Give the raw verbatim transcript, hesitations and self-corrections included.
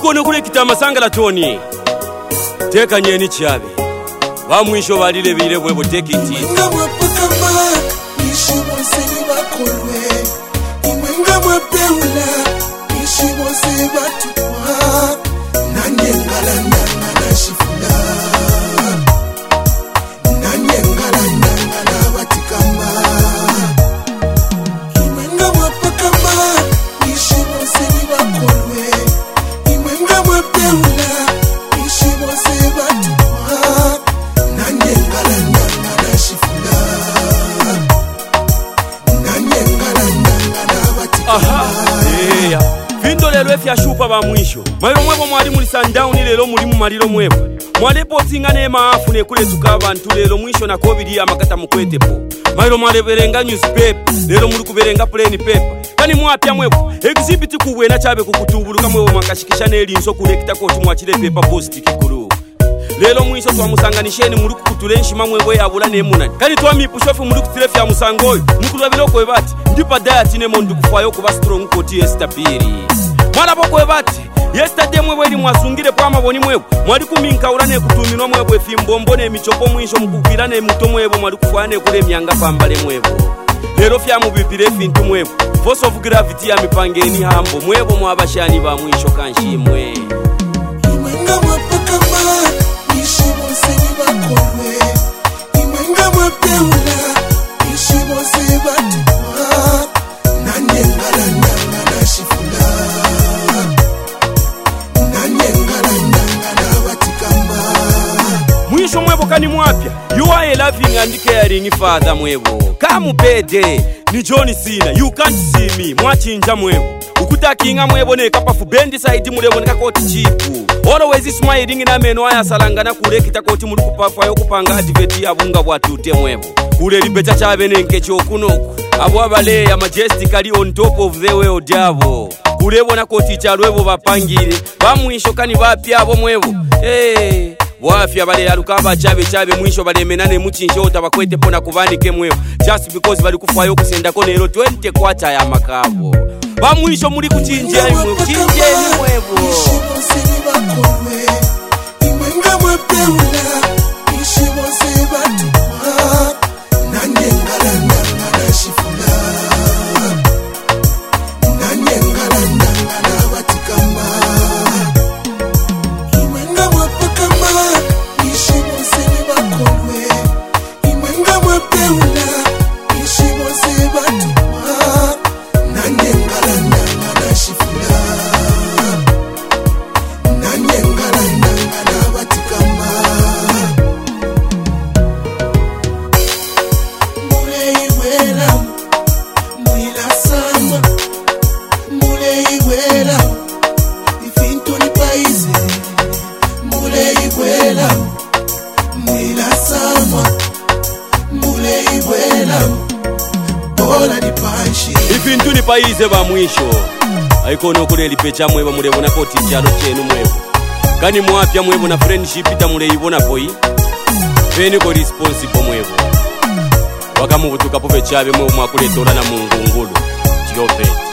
Aikono kule kitama sangala toni teka nyeni chabe bamwisho balile bile bwebo take it ngamwe pakama ishibo seni bakolwe imwenga mwepeula ishibo se batwa nanye ngala nanga shifula nanye ngala nanga batikama imwenga mwapakama ishibo seni bakolwe imwenga mwepeula ishibo se batwa nanye ngala nanga shifula nanye ngala nanga batikama. Aha yeah vindo lelo efya shupa ba mwisho mairo mwebo mwali muri sundown lelo muri mu mariro mwebo mwale potinga ne maafu ne kule tukaba ntu lelo mwisho na covid ya makata mukwetepo mairo mwale berenga newspaper lelo muri kuberenga plain paper kani mwapya mwebo exhibit kuwe na chabe kukutubuluka mwebo makashikisha neli nso kulekita ko tumwachile paper post kikuru lelo mwisho twamusanganisheni muri kukutulenshi mamwebo yabula ne munani kani twamipushofu muri kutirefya musangoyo mukuru babiroko ebati ndipa diet ne mondu kufayo kuba strong koti estabili mwana bokwe bati yesterday mwebwe ni mwasungire kwa maboni mwebwe mwali kuminka urane kutuminwa mwebwe fimbombo ne michopo mwisho mukubira ne muto mwebwe mwali kufane kule myanga pambale mwebwe lero fya mubibire fintu mwebwe force of gravity ya mipangeni hambo mwebwe mwabashani ba mwisho kanshimwe imwenga mwapakama ishibo seni bakolwe imwenga mwepeula ishibo se batwa nanye ngala nanga shifula mwisho mwebo kani mwapya you are a loving and caring father mwebo kamu pede ni John Cena you can't see me mwachinja mwebo ukutakinga mwebo ne kapafu bendi side mulebo nekakoti chipu always smiling na meno aya salangana kule kitakoti muri kupafa yo kupanga advert ya bunga bwatute mwebo kule libeta chabe nenke chokunoku abo abale ya majestically on top of the world yabo kulebo na koti chalwebo bapangire bamwisho kani bapya abo mwebo eh wafya bale yalukaba chabe chabe mwisho bale menane muchinjo tabakwete pona kubanike mwebo just because bali kufayo kusenda ko lero twenty kwata ya makabo bamwisho muri kuchinje mwebo chinje ni mwebo ishibo seni bakolwe imwenga mwepeula ishibo se batwa nanye ngala nanga shifula nanye ngala nanga batikama imwenga mwapakama ishibo seni bakolwe imwenga mwepeula ishibo se batwa nanye ngala nanga shifula nanye ngala nanga batikama mule iwela mwila sama mule iwela ifintu ni paize mule iwela mwila sama mule iwela bola di panshi ifintu ni paize ba mwisho aikono kule lipecha mwebo mulebo na koti chalo chenu mwebo kani mwapya mwebo na friendship itamule ibona boy veni ko responsible mwebo wakamu butuka pove chabe mwebo mwakuletola na mungu ngulu jopet